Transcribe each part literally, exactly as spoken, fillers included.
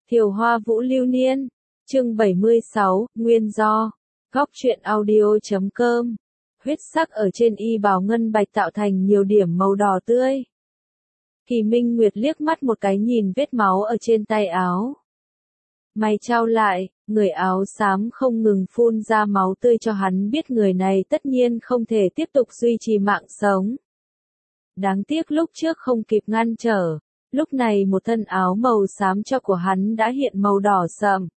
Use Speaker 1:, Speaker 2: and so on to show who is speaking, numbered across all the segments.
Speaker 1: Thiều Hoa Vũ Lưu Niên, chương bảy mươi sáu, nguyên do. Góc truyện audio chấm com. Huyết sắc ở trên y bào ngân bạch tạo thành nhiều điểm màu đỏ tươi. Kỳ Minh Nguyệt liếc mắt một cái nhìn vết máu ở trên tay áo. Mày trao lại, người áo xám không ngừng phun ra máu tươi cho hắn biết người này tất nhiên không thể tiếp tục duy trì mạng sống. Đáng tiếc lúc trước không kịp ngăn trở, lúc này một thân áo màu xám cho của hắn đã hiện màu đỏ sậm.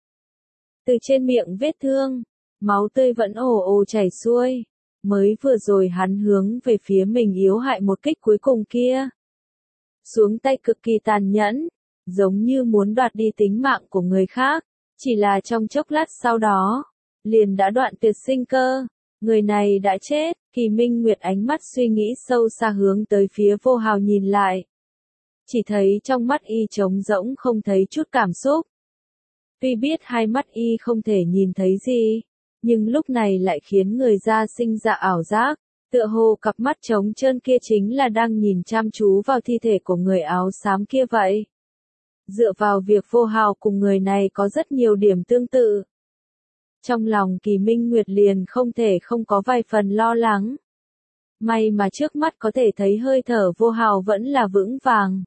Speaker 1: Từ trên miệng vết thương, máu tươi vẫn ồ ồ chảy xuôi, mới vừa rồi hắn hướng về phía mình yếu hại một kích cuối cùng kia. Xuống tay cực kỳ tàn nhẫn, giống như muốn đoạt đi tính mạng của người khác, chỉ là trong chốc lát sau đó, liền đã đoạn tuyệt sinh cơ, người này đã chết. Kỳ Minh Nguyệt ánh mắt suy nghĩ sâu xa hướng tới phía Vô Hào nhìn lại. Chỉ thấy trong mắt y trống rỗng không thấy chút cảm xúc. Tuy biết hai mắt y không thể nhìn thấy gì, nhưng lúc này lại khiến người ra sinh ra ảo giác, tựa hồ cặp mắt trống trơn kia chính là đang nhìn chăm chú vào thi thể của người áo xám kia vậy. Dựa vào việc Vô Hào cùng người này có rất nhiều điểm tương tự. Trong lòng Kỳ Minh Nguyệt liền không thể không có vài phần lo lắng. May mà trước mắt có thể thấy hơi thở Vô Hào vẫn là vững vàng.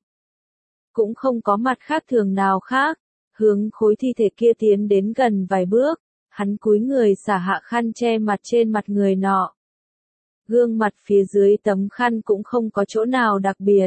Speaker 1: Cũng không có mặt khác thường nào khác, hướng khối thi thể kia tiến đến gần vài bước, hắn cúi người xả hạ khăn che mặt trên mặt người nọ. Gương mặt phía dưới tấm khăn cũng không có chỗ nào đặc biệt.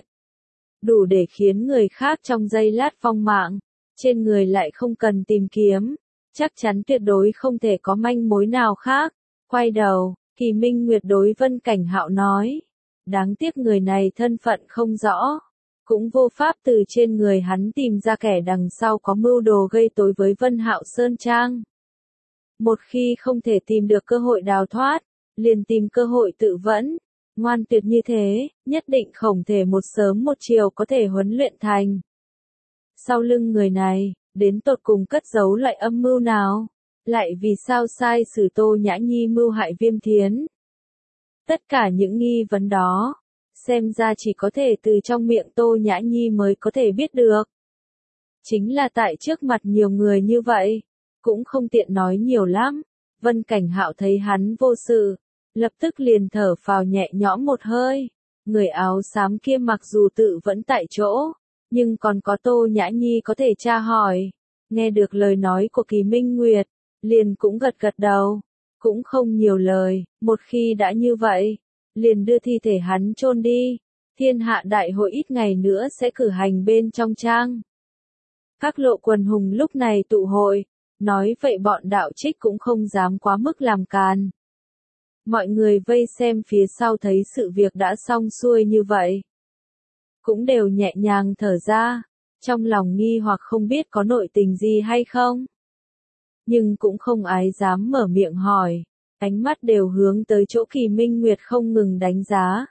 Speaker 1: Đủ để khiến người khác trong giây lát vong mạng, trên người lại không cần tìm kiếm, chắc chắn tuyệt đối không thể có manh mối nào khác. Quay đầu, Kỳ Minh Nguyệt đối Vân Cảnh Hạo nói, đáng tiếc người này thân phận không rõ, cũng vô pháp từ trên người hắn tìm ra kẻ đằng sau có mưu đồ gây tối với Vân Hạo Sơn Trang. Một khi không thể tìm được cơ hội đào thoát, liền tìm cơ hội tự vẫn. Ngoan tuyệt như thế, nhất định không thể một sớm một chiều có thể huấn luyện thành. Sau lưng người này, đến tột cùng cất giấu loại âm mưu nào? Lại vì sao sai sử Tô Nhã Nhi mưu hại Viêm Thiến? Tất cả những nghi vấn đó, xem ra chỉ có thể từ trong miệng Tô Nhã Nhi mới có thể biết được. Chính là tại trước mặt nhiều người như vậy, cũng không tiện nói nhiều lắm. Vân Cảnh Hạo thấy hắn vô sự, lập tức liền thở phào nhẹ nhõm một hơi. Người áo xám kia mặc dù tự vẫn tại chỗ, nhưng còn có Tô Nhã Nhi có thể tra hỏi. Nghe được lời nói của Kỳ Minh Nguyệt, liền cũng gật gật đầu, cũng không nhiều lời. Một khi đã như vậy, liền đưa thi thể hắn chôn đi. Thiên hạ đại hội ít ngày nữa sẽ cử hành bên trong trang. Các lộ quần hùng lúc này tụ hội, nói vậy bọn đạo trích cũng không dám quá mức làm càn. Mọi người vây xem phía sau thấy sự việc đã xong xuôi như vậy, cũng đều nhẹ nhàng thở ra, trong lòng nghi hoặc không biết có nội tình gì hay không. Nhưng cũng không ai dám mở miệng hỏi, ánh mắt đều hướng tới chỗ Kỳ Minh Nguyệt không ngừng đánh giá.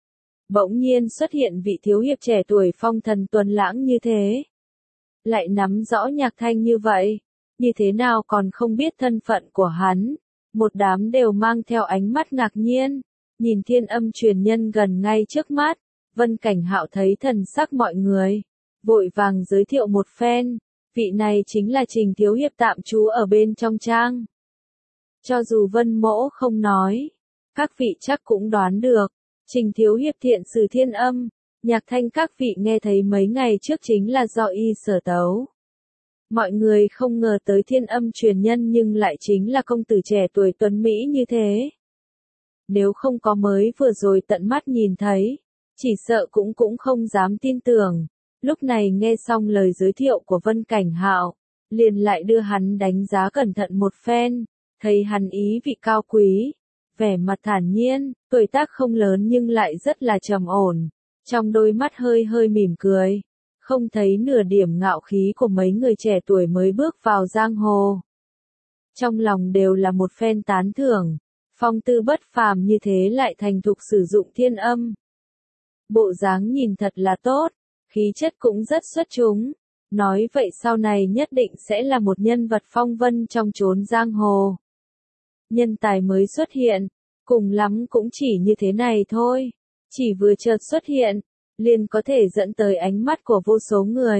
Speaker 1: Bỗng nhiên xuất hiện vị thiếu hiệp trẻ tuổi phong thần tuấn lãng như thế. Lại nắm rõ nhạc thanh như vậy, như thế nào còn không biết thân phận của hắn. Một đám đều mang theo ánh mắt ngạc nhiên, nhìn Thiên Âm truyền nhân gần ngay trước mắt. Vân Cảnh Hạo thấy thần sắc mọi người, vội vàng giới thiệu một phen, vị này chính là Trình thiếu hiệp tạm trú ở bên trong trang. Cho dù Vân Mỗ không nói, các vị chắc cũng đoán được, Trình thiếu hiệp thiện sử Thiên Âm, nhạc thanh các vị nghe thấy mấy ngày trước chính là do y sở tấu. Mọi người không ngờ tới Thiên Âm truyền nhân nhưng lại chính là công tử trẻ tuổi tuấn Mỹ như thế. Nếu không có mới vừa rồi tận mắt nhìn thấy, chỉ sợ cũng cũng không dám tin tưởng. Lúc này nghe xong lời giới thiệu của Vân Cảnh Hạo, liền lại đưa hắn đánh giá cẩn thận một phen, thấy hắn ý vị cao quý, vẻ mặt thản nhiên, tuổi tác không lớn nhưng lại rất là trầm ổn, trong đôi mắt hơi hơi mỉm cười. Không thấy nửa điểm ngạo khí của mấy người trẻ tuổi mới bước vào giang hồ. Trong lòng đều là một phen tán thưởng, phong tư bất phàm như thế lại thành thục sử dụng Thiên Âm. Bộ dáng nhìn thật là tốt, khí chất cũng rất xuất chúng, nói vậy sau này nhất định sẽ là một nhân vật phong vân trong chốn giang hồ. Nhân tài mới xuất hiện, cùng lắm cũng chỉ như thế này thôi, chỉ vừa chợt xuất hiện, liền có thể dẫn tới ánh mắt của vô số người.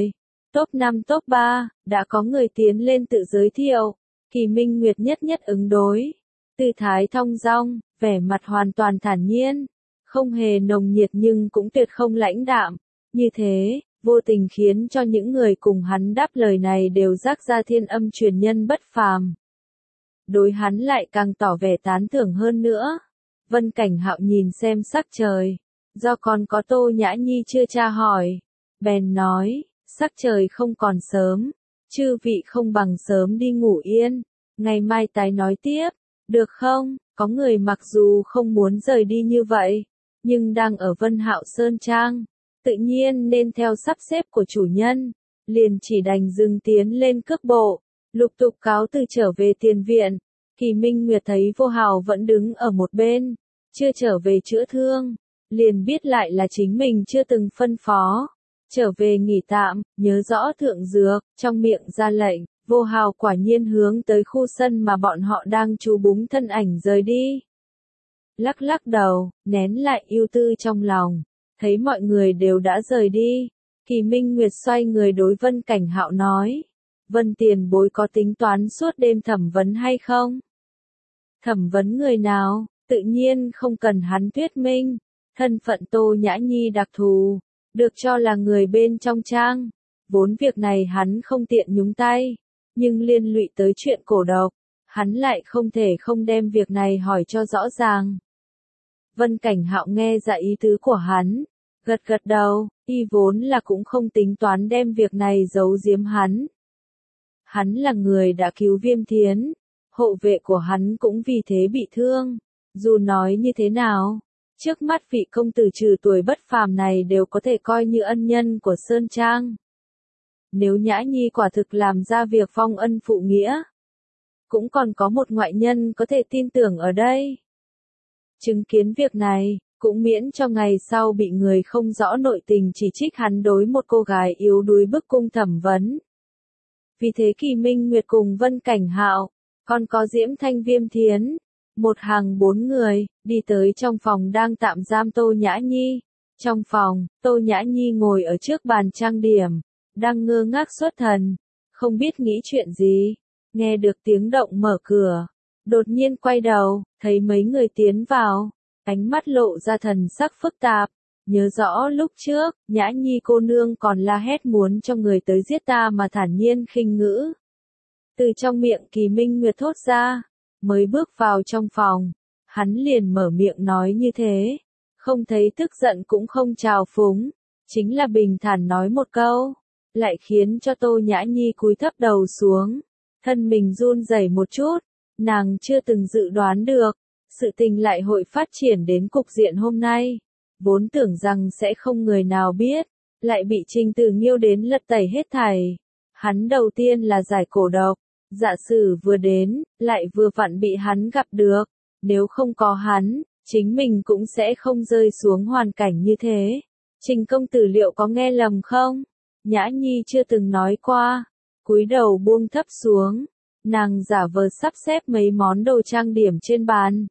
Speaker 1: Top năm top ba, đã có người tiến lên tự giới thiệu. Kỳ Minh Nguyệt nhất nhất ứng đối. Tư thái thong dong, vẻ mặt hoàn toàn thản nhiên. Không hề nồng nhiệt nhưng cũng tuyệt không lãnh đạm. Như thế, vô tình khiến cho những người cùng hắn đáp lời này đều rắc ra thiên âm truyền nhân bất phàm. Đối hắn lại càng tỏ vẻ tán thưởng hơn nữa. Vân Cảnh Hạo nhìn xem sắc trời. Do còn có Tô Nhã Nhi chưa tra hỏi. Bèn nói, sắc trời không còn sớm. Chư vị không bằng sớm đi ngủ yên. Ngày mai tái nói tiếp. Được không? Có người mặc dù không muốn rời đi như vậy. Nhưng đang ở Vân Hạo Sơn Trang. Tự nhiên nên theo sắp xếp của chủ nhân. Liền chỉ đành dừng tiến lên cước bộ. Lục tục cáo từ trở về tiền viện. Kỳ Minh Nguyệt thấy Vô Hào vẫn đứng ở một bên. Chưa trở về chữa thương. Liền biết lại là chính mình chưa từng phân phó. Trở về nghỉ tạm, nhớ rõ thượng dược, trong miệng ra lệnh. Vô Hào quả nhiên hướng tới khu sân mà bọn họ đang trú búng thân ảnh rời đi. Lắc lắc đầu, nén lại ưu tư trong lòng. Thấy mọi người đều đã rời đi. Kỳ Minh Nguyệt xoay người đối Vân Cảnh Hạo nói. Vân tiền bối có tính toán suốt đêm thẩm vấn hay không? Thẩm vấn người nào? Tự nhiên không cần hắn thuyết minh. Thân phận Tô Nhã Nhi đặc thù. Được cho là người bên trong trang. Vốn việc này hắn không tiện nhúng tay. Nhưng liên lụy tới chuyện cổ độc. Hắn lại không thể không đem việc này hỏi cho rõ ràng. Vân Cảnh Hạo nghe ra ý tứ của hắn. Gật gật đầu, y vốn là cũng không tính toán đem việc này giấu giếm hắn. Hắn là người đã cứu Viêm Thiến. Hộ vệ của hắn cũng vì thế bị thương. Dù nói như thế nào, trước mắt vị công tử trừ tuổi bất phàm này đều có thể coi như ân nhân của Sơn Trang. Nếu Nhã Nhi quả thực làm ra việc phong ân phụ nghĩa, cũng còn có một ngoại nhân có thể tin tưởng ở đây. Chứng kiến việc này, cũng miễn cho ngày sau bị người không rõ nội tình chỉ trích hắn đối một cô gái yếu đuối bức cung thẩm vấn. Vì thế Kỳ Minh Nguyệt cùng Vân Cảnh Hạo, còn có Diễm Thanh Viêm Thiến, một hàng bốn người, đi tới trong phòng đang tạm giam Tô Nhã Nhi. Trong phòng, Tô Nhã Nhi ngồi ở trước bàn trang điểm, đang ngơ ngác xuất thần, không biết nghĩ chuyện gì. Nghe được tiếng động mở cửa, đột nhiên quay đầu, thấy mấy người tiến vào, ánh mắt lộ ra thần sắc phức tạp. Nhớ rõ lúc trước, Nhã Nhi cô nương còn la hét muốn cho người tới giết ta mà thản nhiên khinh ngữ. Từ trong miệng Kỳ Minh Nguyệt thốt ra, mới bước vào trong phòng, hắn liền mở miệng nói như thế, không thấy tức giận cũng không trào phúng, chính là bình thản nói một câu, lại khiến cho Tô Nhã Nhi cúi thấp đầu xuống, thân mình run rẩy một chút, nàng chưa từng dự đoán được, sự tình lại hội phát triển đến cục diện hôm nay, vốn tưởng rằng sẽ không người nào biết, lại bị Trình Tử Nghiêu đến lật tẩy hết thảy. Hắn đầu tiên là giải cổ độc, dạ sử vừa đến, lại vừa vặn bị hắn gặp được, nếu không có hắn, chính mình cũng sẽ không rơi xuống hoàn cảnh như thế. Trình công tử liệu có nghe lầm không? Nhã Nhi chưa từng nói qua, cúi đầu buông thấp xuống, nàng giả vờ sắp xếp mấy món đồ trang điểm trên bàn,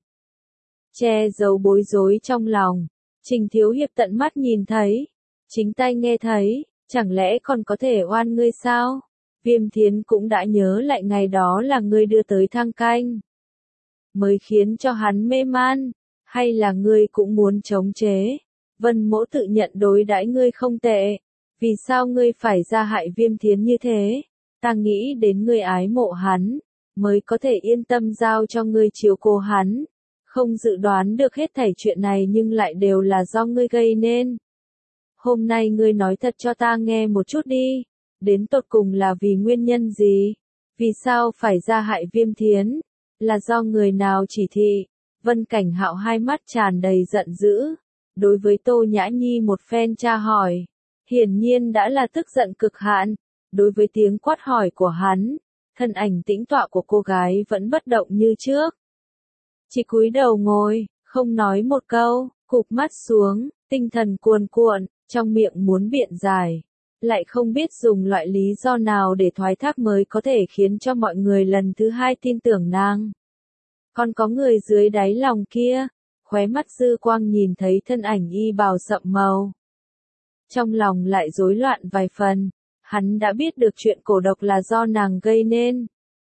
Speaker 1: che giấu bối rối trong lòng. Trình Thiếu Hiệp tận mắt nhìn thấy, chính tay nghe thấy, chẳng lẽ còn có thể oan ngươi sao? Viêm Thiến cũng đã nhớ lại ngày đó là ngươi đưa tới thang canh, mới khiến cho hắn mê man, hay là ngươi cũng muốn chống chế? Vân Mỗ tự nhận đối đãi ngươi không tệ, vì sao ngươi phải ra hại Viêm Thiến như thế? Ta nghĩ đến ngươi ái mộ hắn, mới có thể yên tâm giao cho ngươi chiếu cố hắn. Không dự đoán được hết thảy chuyện này nhưng lại đều là do ngươi gây nên. Hôm nay ngươi nói thật cho ta nghe một chút đi, đến tột cùng là vì nguyên nhân gì? Vì sao phải ra hại Viêm Thiến? Là do người nào chỉ thị? Vân Cảnh Hạo hai mắt tràn đầy giận dữ, đối với Tô Nhã Nhi một phen tra hỏi, hiển nhiên đã là tức giận cực hạn. Đối với tiếng quát hỏi của hắn, thân ảnh tĩnh tọa của cô gái vẫn bất động như trước. Chỉ cúi đầu ngồi, không nói một câu, cụp mắt xuống, tinh thần cuồn cuộn, trong miệng muốn biện giải, lại không biết dùng loại lý do nào để thoái thác mới có thể khiến cho mọi người lần thứ hai tin tưởng nàng. Còn có người dưới đáy lòng kia, khóe mắt dư quang nhìn thấy thân ảnh y bào sậm màu. Trong lòng lại rối loạn vài phần, Hắn đã biết được chuyện cổ độc là do nàng gây nên.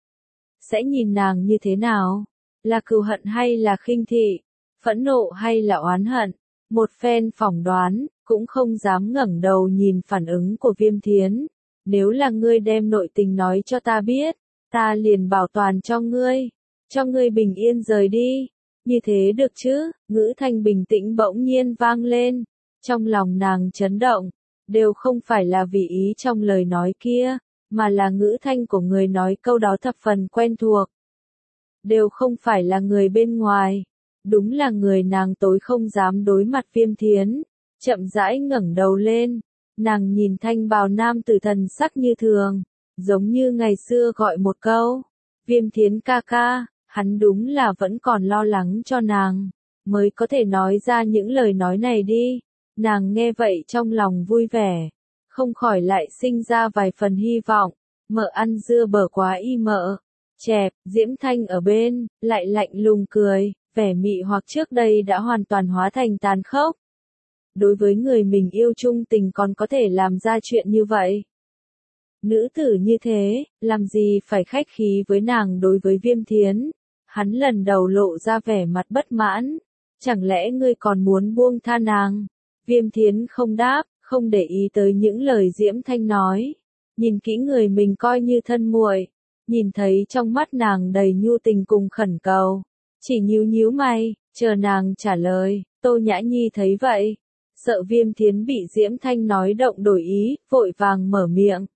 Speaker 1: Sẽ nhìn nàng như thế nào? Là cừu hận hay là khinh thị? Phẫn nộ hay là oán hận? Một phen phỏng đoán, cũng không dám ngẩng đầu nhìn phản ứng của Viêm Thiến. Nếu là ngươi đem nội tình nói cho ta biết, ta liền bảo toàn cho ngươi, cho ngươi bình yên rời đi. Như thế được chứ? Ngữ thanh bình tĩnh bỗng nhiên vang lên. Trong lòng nàng chấn động, đều không phải là vì ý trong lời nói kia, mà là ngữ thanh của người nói câu đó thập phần quen thuộc. Đều không phải là người bên ngoài, đúng là người nàng tối không dám đối mặt Viêm Thiến. Chậm rãi ngẩng đầu lên, nàng nhìn thanh bào nam tử thần sắc như thường, giống như ngày xưa gọi một câu, Viêm Thiến ca ca, hắn đúng là vẫn còn lo lắng cho nàng, mới có thể nói ra những lời nói này đi. Nàng nghe vậy trong lòng vui vẻ, không khỏi lại sinh ra vài phần hy vọng. Mợ ăn dưa bở quá y mợ. Chẹp, Diễm Thanh ở bên, lại lạnh lùng cười, vẻ mị hoặc trước đây đã hoàn toàn hóa thành tàn khốc. Đối với người mình yêu chung tình còn có thể làm ra chuyện như vậy. Nữ tử như thế, làm gì phải khách khí với nàng. Đối với Viêm Thiến, hắn lần đầu lộ ra vẻ mặt bất mãn. Chẳng lẽ ngươi còn muốn buông tha nàng? Viêm Thiến không đáp, không để ý tới những lời Diễm Thanh nói. Nhìn kỹ người mình coi như thân muội, nhìn thấy trong mắt nàng đầy nhu tình cùng khẩn cầu. Chỉ nhíu nhíu mày, chờ nàng trả lời. Tô Nhã Nhi thấy vậy, sợ Viêm Thiến bị Diễm Thanh nói động đổi ý, vội vàng mở miệng.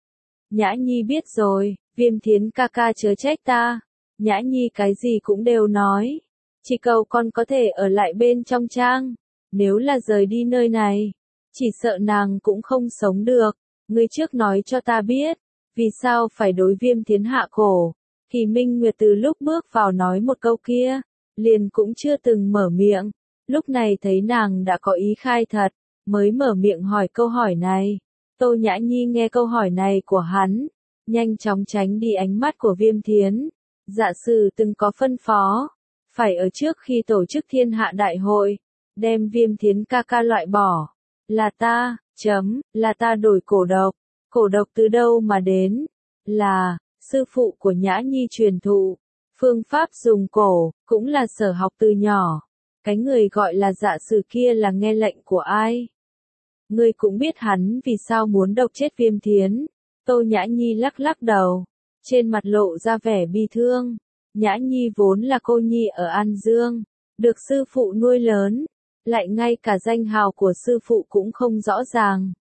Speaker 1: Nhã Nhi biết rồi, Viêm Thiến ca ca chớ trách ta. Nhã Nhi cái gì cũng đều nói. Chỉ cầu con có thể ở lại bên trong trang. Nếu là rời đi nơi này, chỉ sợ nàng cũng không sống được. Ngươi trước nói cho ta biết, vì sao phải đối Viêm Thiến hạ cổ. Kỳ Minh Nguyệt từ lúc bước vào nói một câu kia, liền cũng chưa từng mở miệng. Lúc này thấy nàng đã có ý khai thật, mới mở miệng hỏi câu hỏi này. Tô Nhã Nhi nghe câu hỏi này của hắn, nhanh chóng tránh đi ánh mắt của Viêm Thiến. Dạ sử từng có phân phó, phải ở trước khi tổ chức thiên hạ đại hội, đem Viêm Thiến ca ca loại bỏ. Là ta, chấm, là ta đổi cổ độc. Cổ độc từ đâu mà đến? Là, sư phụ của Nhã Nhi truyền thụ. Phương pháp dùng cổ, cũng là sở học từ nhỏ. Cái người gọi là dạ sử kia là nghe lệnh của ai? Ngươi cũng biết hắn vì sao muốn độc chết Viêm Thiến. Tô Nhã Nhi lắc lắc đầu, trên mặt lộ ra vẻ bi thương. Nhã Nhi vốn là cô nhi ở An Dương, được sư phụ nuôi lớn, lại ngay cả danh hào của sư phụ cũng không rõ ràng.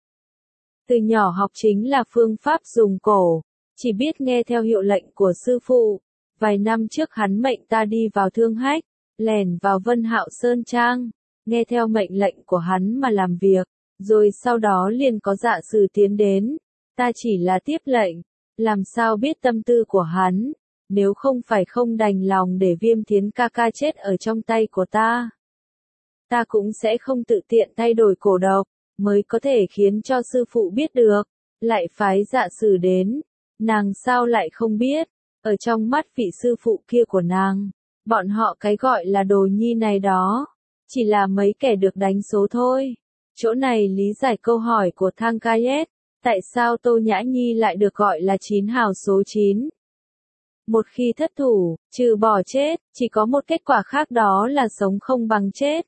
Speaker 1: Từ nhỏ học chính là phương pháp dùng cổ, chỉ biết nghe theo hiệu lệnh của sư phụ. Vài năm trước hắn mệnh ta đi vào Thương Hách, lèn vào Vân Hạo Sơn Trang, nghe theo mệnh lệnh của hắn mà làm việc, rồi sau đó liền có dạ sử tiến đến. Ta chỉ là tiếp lệnh, làm sao biết tâm tư của hắn, nếu không phải không đành lòng để Viêm Thiến ca ca chết ở trong tay của ta. Ta cũng sẽ không tự tiện thay đổi cổ độc, mới có thể khiến cho sư phụ biết được, lại phái dạ sử đến. Nàng sao lại không biết, ở trong mắt vị sư phụ kia của nàng, bọn họ cái gọi là đồ nhi này đó, chỉ là mấy kẻ được đánh số thôi. Chỗ này lý giải câu hỏi của Thang Kayet, tại sao Tô Nhã Nhi lại được gọi là chín hào số chín? Một khi thất thủ, trừ bỏ chết, chỉ có một kết quả khác, đó là sống không bằng chết.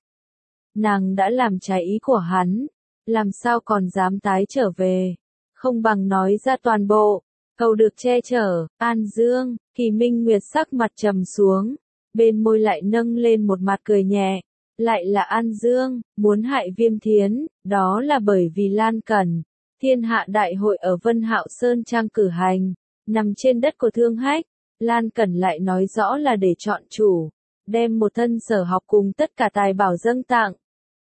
Speaker 1: Nàng đã làm trái ý của hắn, làm sao còn dám tái trở về, không bằng nói ra toàn bộ, cầu được che chở. An Dương, Kỳ Minh Nguyệt sắc mặt trầm xuống, bên môi lại nâng lên một mặt cười nhẹ. Lại là An Dương, muốn hại Viêm Thiến, đó là bởi vì Lan Cẩn. Thiên hạ đại hội ở Vân Hạo Sơn Trang cử hành, nằm trên đất của Thương Hách. Lan Cẩn lại nói rõ là để chọn chủ, đem một thân sở học cùng tất cả tài bảo dâng tặng.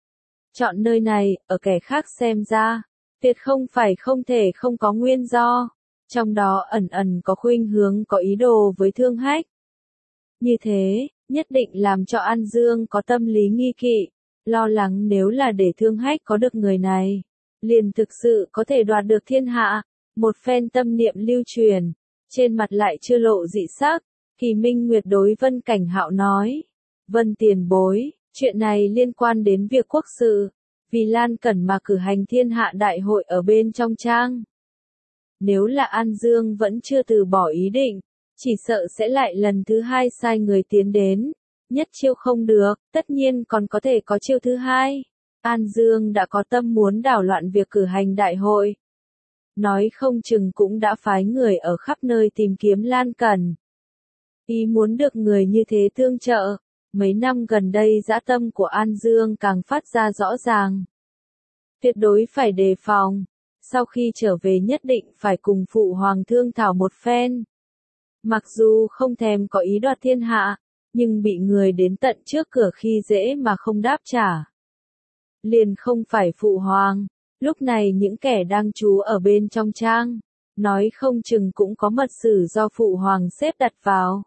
Speaker 1: Chọn nơi này, ở kẻ khác xem ra, tuyệt không phải không thể không có nguyên do, trong đó ẩn ẩn có khuynh hướng có ý đồ với Thương Hách. Như thế, nhất định làm cho An Dương có tâm lý nghi kỵ, lo lắng nếu là để Thương Hách có được người này, liền thực sự có thể đoạt được thiên hạ. Một phen tâm niệm lưu truyền, trên mặt lại chưa lộ dị sắc. Kỳ Minh Nguyệt đối Vân Cảnh Hạo nói, Vân tiền bối, chuyện này liên quan đến việc quốc sự, vì Lan Cẩn mà cử hành thiên hạ đại hội ở bên trong trang. Nếu là An Dương vẫn chưa từ bỏ ý định, chỉ sợ sẽ lại lần thứ hai sai người tiến đến. Nhất chiêu không được, tất nhiên còn có thể có chiêu thứ hai. An Dương đã có tâm muốn đảo loạn việc cử hành đại hội. Nói không chừng cũng đã phái người ở khắp nơi tìm kiếm Lan Cẩn. Ý muốn được người như thế tương trợ. Mấy năm gần đây dã tâm của An Dương càng phát ra rõ ràng. Tuyệt đối phải đề phòng. Sau khi trở về nhất định phải cùng phụ hoàng thương thảo một phen. Mặc dù không thèm có ý đoạt thiên hạ, nhưng bị người đến tận trước cửa khi dễ mà không đáp trả. Liền không phải phụ hoàng, lúc này những kẻ đang trú ở bên trong trang, nói không chừng cũng có mật sử do phụ hoàng xếp đặt vào.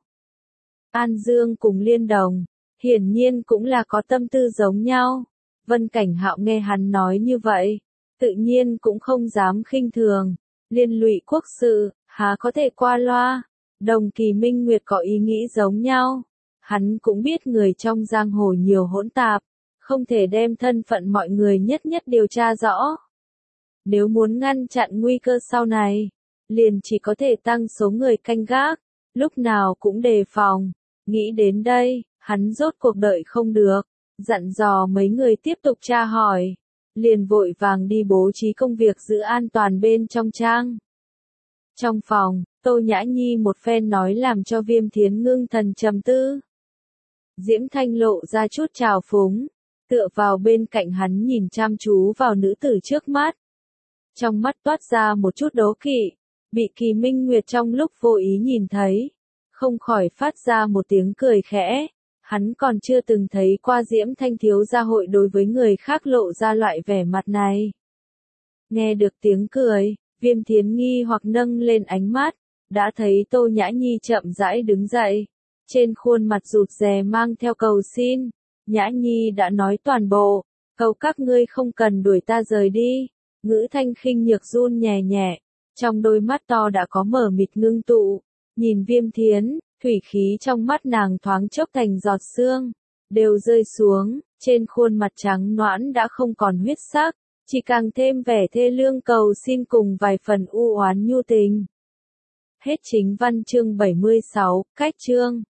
Speaker 1: An Dương cùng Liên Đồng, hiển nhiên cũng là có tâm tư giống nhau. Vân Cảnh Hạo nghe hắn nói như vậy, tự nhiên cũng không dám khinh thường. Liên lụy quốc sự, há có thể qua loa. Đồng Kỳ Minh Nguyệt có ý nghĩ giống nhau. Hắn cũng biết người trong giang hồ nhiều hỗn tạp, không thể đem thân phận mọi người nhất nhất điều tra rõ. Nếu muốn ngăn chặn nguy cơ sau này, liền chỉ có thể tăng số người canh gác, lúc nào cũng đề phòng. Nghĩ đến đây, hắn rốt cuộc đợi không được, dặn dò mấy người tiếp tục tra hỏi, liền vội vàng đi bố trí công việc giữ an toàn bên trong trang. Trong phòng, Tô Nhã Nhi một phen nói làm cho Viêm Thiến ngưng thần trầm tư. Diễm Thanh lộ ra chút trào phúng, tựa vào bên cạnh hắn nhìn chăm chú vào nữ tử trước mắt. Trong mắt toát ra một chút đố kỵ, bị Kỳ Minh Nguyệt trong lúc vô ý nhìn thấy, không khỏi phát ra một tiếng cười khẽ. Hắn còn chưa từng thấy qua Diễm Thanh thiếu gia hội đối với người khác lộ ra loại vẻ mặt này. Nghe được tiếng cười, Viêm Thiến nghi hoặc nâng lên ánh mắt, đã thấy Tô Nhã Nhi chậm rãi đứng dậy. Trên khuôn mặt rụt rè mang theo cầu xin. Nhã Nhi đã nói toàn bộ, cầu các ngươi không cần đuổi ta rời đi. Ngữ thanh khinh nhược run nhẹ nhẹ, trong đôi mắt to đã có mở mịt ngưng tụ. Nhìn Viêm Thiến, thủy khí trong mắt nàng thoáng chốc thành giọt sương, đều rơi xuống, trên khuôn mặt trắng nõn đã không còn huyết sắc, chỉ càng thêm vẻ thê lương cầu xin cùng vài phần u oán nhu tình. Hết chính văn chương bảy mươi sáu, cách chương.